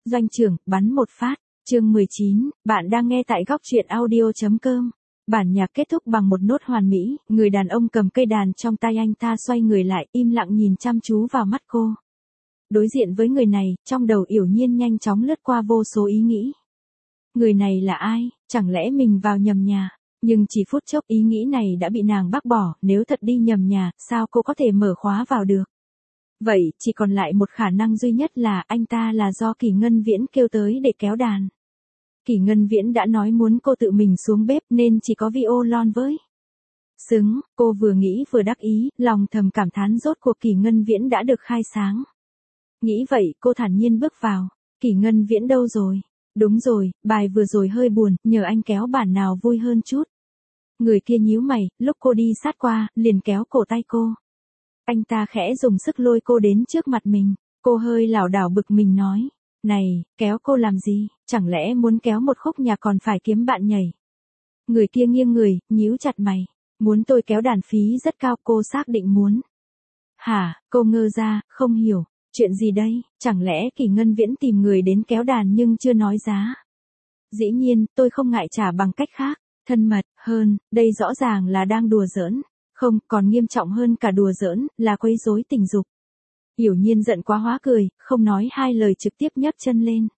Doanh trưởng, bắn một phát. Chương 19, bạn đang nghe tại góc truyện audio.com. Bản nhạc kết thúc bằng một nốt hoàn mỹ, người đàn ông cầm cây đàn trong tay anh ta xoay người lại, im lặng nhìn chăm chú vào mắt cô. Đối diện với người này, trong đầu Yểu Nhiên nhanh chóng lướt qua vô số ý nghĩ. Người này là ai, chẳng lẽ mình vào nhầm nhà? Nhưng chỉ phút chốc ý nghĩ này đã bị nàng bác bỏ, nếu thật đi nhầm nhà, sao cô có thể mở khóa vào được? Vậy, chỉ còn lại một khả năng duy nhất là anh ta là do Kỷ Ngân Viễn kêu tới để kéo đàn. Kỷ Ngân Viễn đã nói muốn cô tự mình xuống bếp nên chỉ có violon với. Xứng, cô vừa nghĩ vừa đắc ý, lòng thầm cảm thán rốt cuộc Kỷ Ngân Viễn đã được khai sáng. Nghĩ vậy, cô thản nhiên bước vào. Kỷ Ngân Viễn đâu rồi? Đúng rồi, bài vừa rồi hơi buồn, nhờ anh kéo bản nào vui hơn chút. Người kia nhíu mày, lúc cô đi sát qua, liền kéo cổ tay cô. Anh ta khẽ dùng sức lôi cô đến trước mặt mình. Cô hơi lảo đảo bực mình nói. Này, kéo cô làm gì? Chẳng lẽ muốn kéo một khúc nhạc còn phải kiếm bạn nhảy? Người kia nghiêng người, nhíu chặt mày. Muốn tôi kéo đàn phí rất cao, cô xác định muốn. Hả, cô ngơ ra, không hiểu. Chuyện gì đây? Chẳng lẽ Kỷ Ngân Viễn tìm người đến kéo đàn nhưng chưa nói giá? Dĩ nhiên, tôi không ngại trả bằng cách khác. Thân mật, hơn, đây rõ ràng là đang đùa giỡn. Không, còn nghiêm trọng hơn cả đùa giỡn, là quấy rối tình dục. Yểu Nhiên giận quá hóa cười, không nói hai lời trực tiếp nhấc chân lên.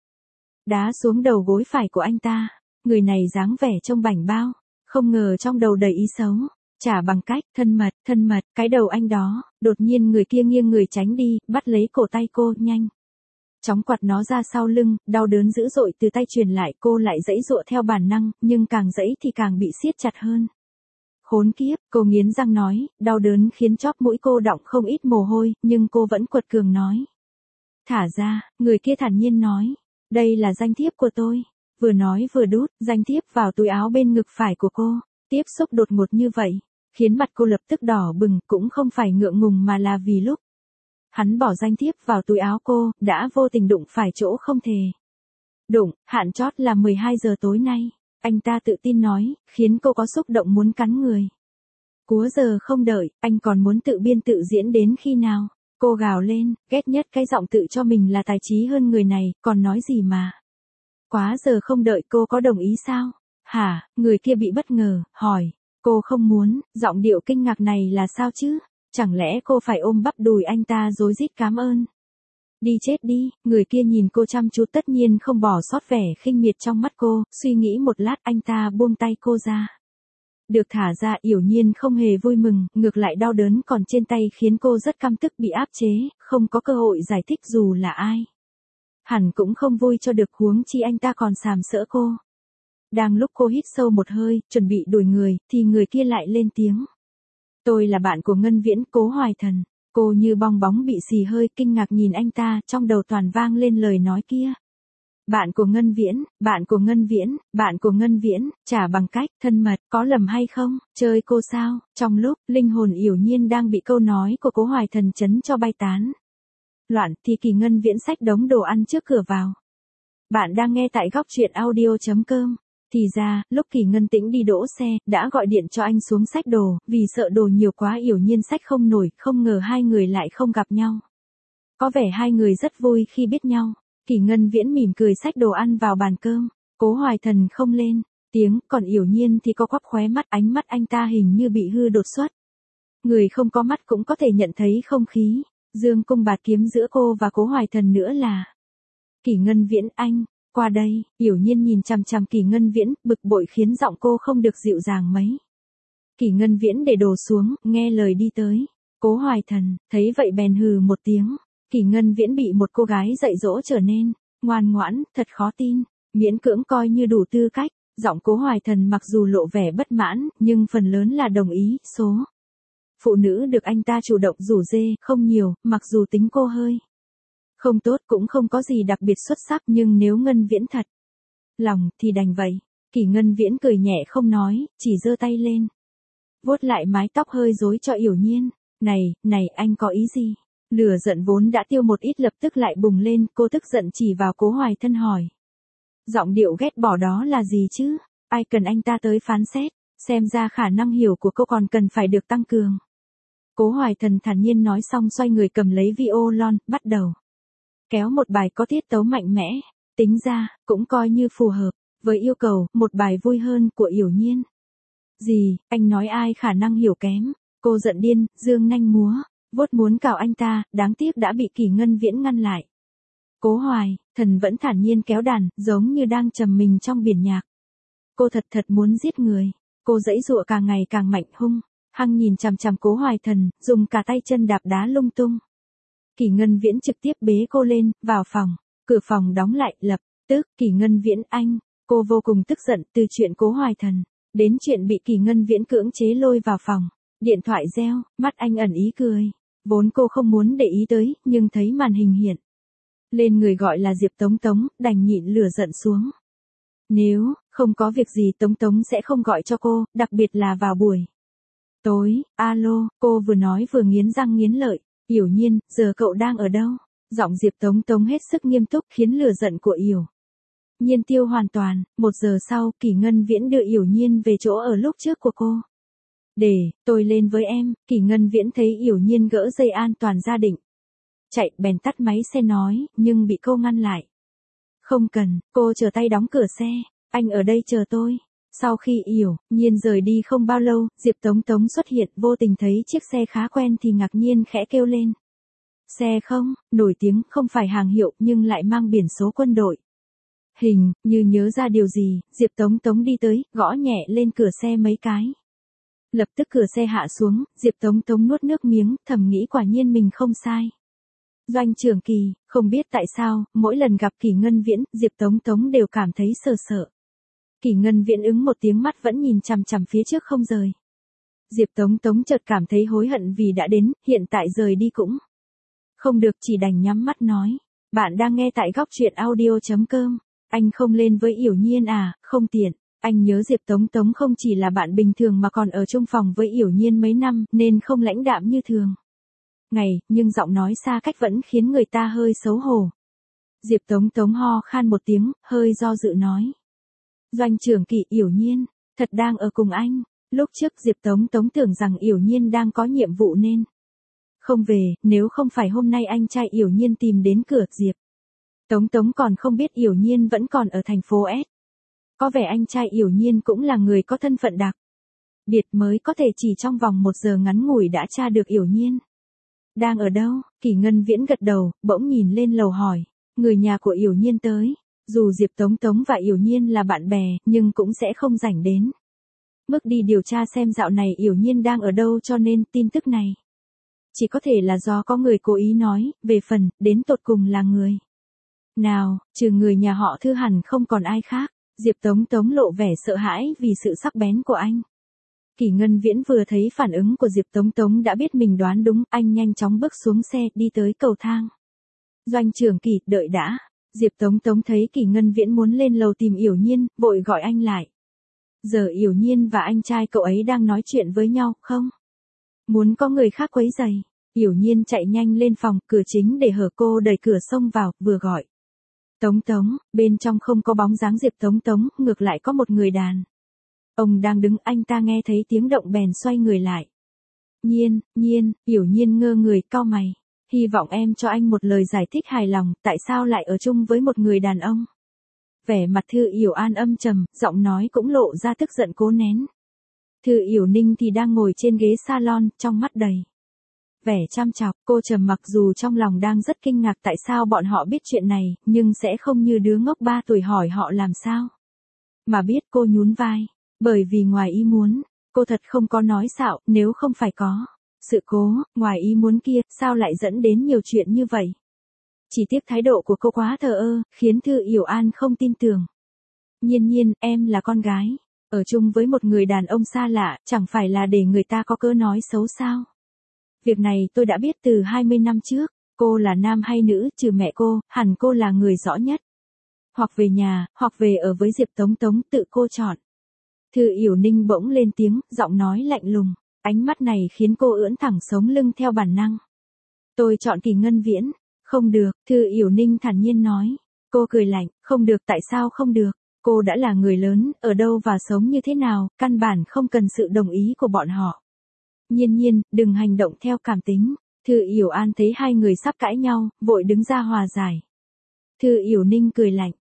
Đá xuống đầu gối phải của anh ta. Người này dáng vẻ trông bảnh bao. Không ngờ trong đầu đầy ý xấu. Trả bằng cách, thân mật, cái đầu anh đó. Đột nhiên người kia nghiêng người tránh đi, bắt lấy cổ tay cô, nhanh. Chóng quạt nó ra sau lưng, đau đớn dữ dội từ tay truyền lại, cô lại giãy giụa theo bản năng, nhưng càng giãy thì càng bị siết chặt hơn. Khốn kiếp, cô nghiến răng nói, đau đớn khiến chóp mũi cô đọng không ít mồ hôi, nhưng cô vẫn quật cường nói. Thả ra, người kia thản nhiên nói, đây là danh thiếp của tôi. Vừa nói vừa đút danh thiếp vào túi áo bên ngực phải của cô. Tiếp xúc đột ngột như vậy, khiến mặt cô lập tức đỏ bừng, cũng không phải ngượng ngùng mà là vì lúc hắn bỏ danh thiếp vào túi áo cô, đã vô tình đụng phải chỗ không thề. Đụng, hạn chót là 12 giờ tối nay. Anh ta tự tin nói, khiến cô có xúc động muốn cắn người. Cúa giờ không đợi, anh còn muốn tự biên tự diễn đến khi nào? Cô gào lên, ghét nhất cái giọng tự cho mình là tài trí hơn người này, còn nói gì mà. Quá giờ không đợi, cô có đồng ý sao? Hả, người kia bị bất ngờ, hỏi. Cô không muốn, giọng điệu kinh ngạc này là sao chứ? Chẳng lẽ cô phải ôm bắp đùi anh ta rối rít cảm ơn? Đi chết đi, người kia nhìn cô chăm chú, tất nhiên không bỏ sót vẻ khinh miệt trong mắt cô, suy nghĩ một lát anh ta buông tay cô ra. Được thả ra, Yểu Nhiên không hề vui mừng, ngược lại đau đớn còn trên tay khiến cô rất căm tức, bị áp chế, không có cơ hội giải thích dù là ai. Hẳn cũng không vui cho được, huống chi anh ta còn sàm sỡ cô. Đang lúc cô hít sâu một hơi, chuẩn bị đuổi người, thì người kia lại lên tiếng. Tôi là bạn của Ngân Viễn, Cố Hoài Thần. Cô như bong bóng bị xì hơi, kinh ngạc nhìn anh ta, trong đầu toàn vang lên lời nói kia. Bạn của Ngân Viễn, bạn của Ngân Viễn, bạn của Ngân Viễn, trả bằng cách, thân mật, có lầm hay không, chơi cô sao? Trong lúc, linh hồn Yểu Nhiên đang bị câu nói của Cố Hoài Thần chấn cho bay tán loạn, thì Kỷ Ngân Viễn xách đống đồ ăn trước cửa vào. Bạn đang nghe tại góc truyện audio.com. Thì ra, lúc Kỷ Ngân Tĩnh đi đỗ xe, đã gọi điện cho anh xuống xách đồ, vì sợ đồ nhiều quá Yểu Nhiên xách không nổi, không ngờ hai người lại không gặp nhau. Có vẻ hai người rất vui khi biết nhau. Kỷ Ngân Viễn mỉm cười xách đồ ăn vào bàn cơm. Cố Hoài Thần không lên tiếng, còn Yểu Nhiên thì có quắp khóe mắt, ánh mắt anh ta hình như bị hư đột xuất. Người không có mắt cũng có thể nhận thấy không khí dương cung bạt kiếm giữa cô và Cố Hoài Thần nữa là. Kỷ Ngân Viễn, anh qua đây. Yểu Nhiên nhìn chằm chằm Kỷ Ngân Viễn, bực bội khiến giọng cô không được dịu dàng mấy. Kỷ Ngân Viễn để đồ xuống, nghe lời đi tới. Cố Hoài Thần thấy vậy bèn hừ một tiếng. Kỷ Ngân Viễn bị một cô gái dạy dỗ trở nên ngoan ngoãn, thật khó tin, miễn cưỡng coi như đủ tư cách. Giọng Cố Hoài Thần mặc dù lộ vẻ bất mãn, nhưng phần lớn là đồng ý. Số phụ nữ được anh ta chủ động rủ rê không nhiều, mặc dù tính cô hơi không tốt, cũng không có gì đặc biệt xuất sắc, nhưng nếu Ngân Viễn thật lòng thì đành vậy. Kỷ Ngân Viễn cười nhẹ không nói, chỉ giơ tay lên vuốt lại mái tóc hơi rối cho Yểu Nhiên. Này, anh có ý gì? Lửa giận vốn đã tiêu một ít lập tức lại bùng lên, cô tức giận chỉ vào Cố Hoài Thân hỏi. Giọng điệu ghét bỏ đó là gì chứ? Ai cần anh ta tới phán xét, xem ra khả năng hiểu của cô còn cần phải được tăng cường. Cố Hoài Thần thản nhiên nói xong xoay người cầm lấy violon, bắt đầu kéo một bài có tiết tấu mạnh mẽ. tính ra, cũng coi như phù hợp, với yêu cầu, một bài vui hơn của Yểu Nhiên. Gì, anh nói ai khả năng hiểu kém, cô giận điên, dương nanh múa, vuốt muốn cào anh ta, đáng tiếc đã bị Kỷ Ngân Viễn ngăn lại. Cố Hoài, thần vẫn thản nhiên kéo đàn, giống như đang trầm mình trong biển nhạc. Cô thật muốn giết người, cô giãy giụa càng ngày càng mạnh hung, hăng nhìn chằm chằm Cố Hoài Thần, dùng cả tay chân đạp đá lung tung. Kỷ Ngân Viễn trực tiếp bế cô lên, vào phòng, cửa phòng đóng lại, lập tức, Kỷ Ngân Viễn anh, cô vô cùng tức giận từ chuyện Cố Hoài Thần, đến chuyện bị Kỷ Ngân Viễn cưỡng chế lôi vào phòng, điện thoại reo, mắt anh ẩn ý cười, vốn cô không muốn để ý tới, nhưng thấy màn hình hiện lên người gọi là Diệp Tống Tống, đành nhịn lửa giận xuống. Nếu không có việc gì Tống Tống sẽ không gọi cho cô, đặc biệt là vào buổi tối. Alo, cô vừa nói vừa nghiến răng nghiến lợi. Yểu Nhiên, giờ cậu đang ở đâu? Giọng Diệp Tống Tống hết sức nghiêm túc khiến lửa giận của Yểu Nhiên tiêu hoàn toàn. 1 giờ sau, Kỷ Ngân Viễn đưa Yểu Nhiên về chỗ ở lúc trước của cô. Để tôi lên với em. Kỷ Ngân Viễn thấy Yểu Nhiên gỡ dây an toàn ra định chạy, bèn tắt máy xe nói, nhưng bị cô ngăn lại. Không cần, cô chờ tay đóng cửa xe, anh ở đây chờ tôi. Sau khi Yểu Nhiên rời đi không bao lâu, Diệp Tống Tống xuất hiện, vô tình thấy chiếc xe khá quen thì ngạc nhiên khẽ kêu lên. Xe không, nổi tiếng, không phải hàng hiệu nhưng lại mang biển số quân đội. Hình như nhớ ra điều gì, Diệp Tống Tống đi tới, gõ nhẹ lên cửa xe mấy cái. Lập tức cửa xe hạ xuống, Diệp Tống Tống nuốt nước miếng, thầm nghĩ quả nhiên mình không sai. Doanh Trường Kỳ, không biết tại sao, mỗi lần gặp Kỷ Ngân Viễn, Diệp Tống Tống đều cảm thấy sợ sợ. Kỷ Ngân Viễn ứng một tiếng, mắt vẫn nhìn chằm chằm phía trước không rời. Diệp Tống Tống chợt cảm thấy hối hận vì đã đến, hiện tại rời đi cũng không được, chỉ đành nhắm mắt nói. Bạn đang nghe tại góc truyện audio.com. Anh không lên với Yểu Nhiên à, không tiện. Anh nhớ Diệp Tống Tống không chỉ là bạn bình thường mà còn ở chung phòng với Yểu Nhiên mấy năm, nên không lãnh đạm như thường ngày, nhưng giọng nói xa cách vẫn khiến người ta hơi xấu hổ. Diệp Tống Tống ho khan một tiếng, hơi do dự nói. Doanh Trưởng Kỳ, Yểu Nhiên thật đang ở cùng anh. Lúc trước Diệp Tống Tống tưởng rằng Yểu Nhiên đang có nhiệm vụ nên không về, nếu không phải hôm nay anh trai Yểu Nhiên tìm đến cửa, Diệp Tống Tống còn không biết Yểu Nhiên vẫn còn ở thành phố S. Có vẻ anh trai Yểu Nhiên cũng là người có thân phận đặc biệt mới có thể chỉ trong vòng 1 giờ ngắn ngủi đã tra được Yểu Nhiên đang ở đâu. Kỷ Ngân Viễn gật đầu, bỗng nhìn lên lầu hỏi, người nhà của Yểu Nhiên tới. Dù Diệp Tống Tống và Yểu Nhiên là bạn bè, nhưng cũng sẽ không rảnh đến mức đi điều tra xem dạo này Yểu Nhiên đang ở đâu, cho nên tin tức này chỉ có thể là do có người cố ý nói, về phần đến tột cùng là người nào, trừ người nhà họ Thư hẳn không còn ai khác. Diệp Tống Tống lộ vẻ sợ hãi vì sự sắc bén của anh. Kỷ Ngân Viễn vừa thấy phản ứng của Diệp Tống Tống đã biết mình đoán đúng, anh nhanh chóng bước xuống xe, đi tới cầu thang. Doanh Trường Kỳ, đợi đã. Diệp Tống Tống thấy Kỷ Ngân Viễn muốn lên lầu tìm Yểu Nhiên, vội gọi anh lại. Giờ Yểu Nhiên và anh trai cậu ấy đang nói chuyện với nhau, không muốn có người khác quấy rầy. Yểu Nhiên chạy nhanh lên phòng, cửa chính để hở, cô đẩy cửa xông vào, vừa gọi. Tống Tống, bên trong không có bóng dáng Diệp Tống Tống, ngược lại có một người đàn ông đang đứng, anh ta nghe thấy tiếng động bèn xoay người lại. Nhiên, Yểu Nhiên ngơ người, cau mày. Hy vọng em cho anh một lời giải thích hài lòng, tại sao lại ở chung với một người đàn ông. Vẻ mặt Thư Yểu An âm trầm, giọng nói cũng lộ ra tức giận cố nén. Thư Yểu Ninh thì đang ngồi trên ghế salon, trong mắt đầy vẻ chăm chọc, cô trầm mặc dù trong lòng đang rất kinh ngạc tại sao bọn họ biết chuyện này, nhưng sẽ không như đứa ngốc 3 tuổi hỏi họ làm sao. Mà biết, cô nhún vai. Bởi vì ngoài ý muốn, cô thật không có nói xạo, nếu không phải có sự cố, ngoài ý muốn kia, sao lại dẫn đến nhiều chuyện như vậy. Chỉ tiếc thái độ của cô quá thờ ơ, khiến Thư Yểu An không tin tưởng. Nhiên, em là con gái, ở chung với một người đàn ông xa lạ, chẳng phải là để người ta có cớ nói xấu sao. Việc này tôi đã biết từ 20 năm trước, cô là nam hay nữ, trừ mẹ cô, hẳn cô là người rõ nhất. Hoặc về nhà, hoặc về ở với Diệp Tống Tống, tự cô chọn. Thư Yểu Ninh bỗng lên tiếng, giọng nói lạnh lùng, ánh mắt này khiến cô ưỡn thẳng sống lưng theo bản năng. Tôi chọn Kỷ Ngân Viễn. Không được, Thư Yểu Ninh thản nhiên nói. Cô cười lạnh, không được, tại sao không được? Cô đã là người lớn, ở đâu và sống như thế nào, căn bản không cần sự đồng ý của bọn họ. Nhiên, đừng hành động theo cảm tính. Thư Yểu An thấy hai người sắp cãi nhau, vội đứng ra hòa giải. Thư Yểu Ninh cười lạnh,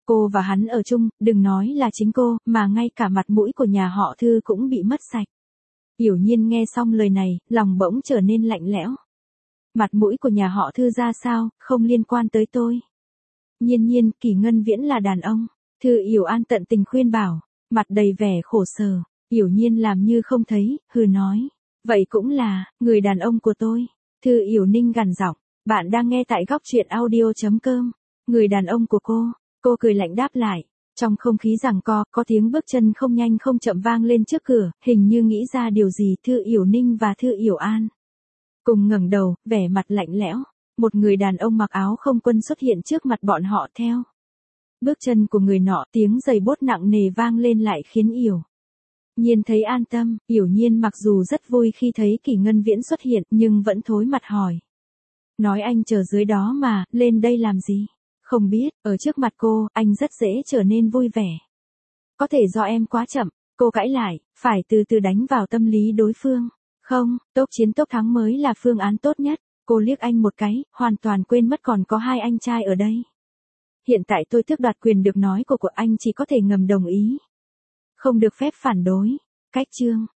Cô và hắn ở chung, đừng nói là chính cô, mà ngay cả mặt mũi của nhà họ Thư cũng bị mất sạch. Yểu Nhiên nghe xong lời này, lòng bỗng trở nên lạnh lẽo. Mặt mũi của nhà họ Thư ra sao, không liên quan tới tôi. Nhiên Nhiên, Kỷ Ngân Viễn là đàn ông. Thư Yểu An tận tình khuyên bảo, mặt đầy vẻ khổ sở. Yểu Nhiên làm như không thấy, hừ nói. Vậy cũng là, người đàn ông của tôi. Thư Yểu Ninh gằn giọng, bạn đang nghe tại góc truyện audio.com. Người đàn ông của cô cười lạnh đáp lại. Trong không khí giằng co, có tiếng bước chân không nhanh không chậm vang lên trước cửa, hình như nghĩ ra điều gì. Thư Yểu Ninh và Thư Yểu An cùng ngẩng đầu, vẻ mặt lạnh lẽo. Một người đàn ông mặc áo không quân xuất hiện trước mặt bọn họ theo bước chân của người nọ, tiếng giày bốt nặng nề vang lên lại khiến Yểu Nhiên thấy an tâm. Yểu Nhiên mặc dù rất vui khi thấy Kỷ Ngân Viễn xuất hiện, nhưng vẫn thối mặt hỏi. Nói anh chờ dưới đó mà, lên đây làm gì? Không biết, ở trước mặt cô, anh rất dễ trở nên vui vẻ. Có thể do em quá chậm, cô cãi lại, phải từ từ đánh vào tâm lý đối phương. Không, tốc chiến tốc thắng mới là phương án tốt nhất. Cô liếc anh một cái, hoàn toàn quên mất còn có hai anh trai ở đây. Hiện tại tôi tước đoạt quyền được nói của anh, chỉ có thể ngầm đồng ý. Không được phép phản đối. Cách chương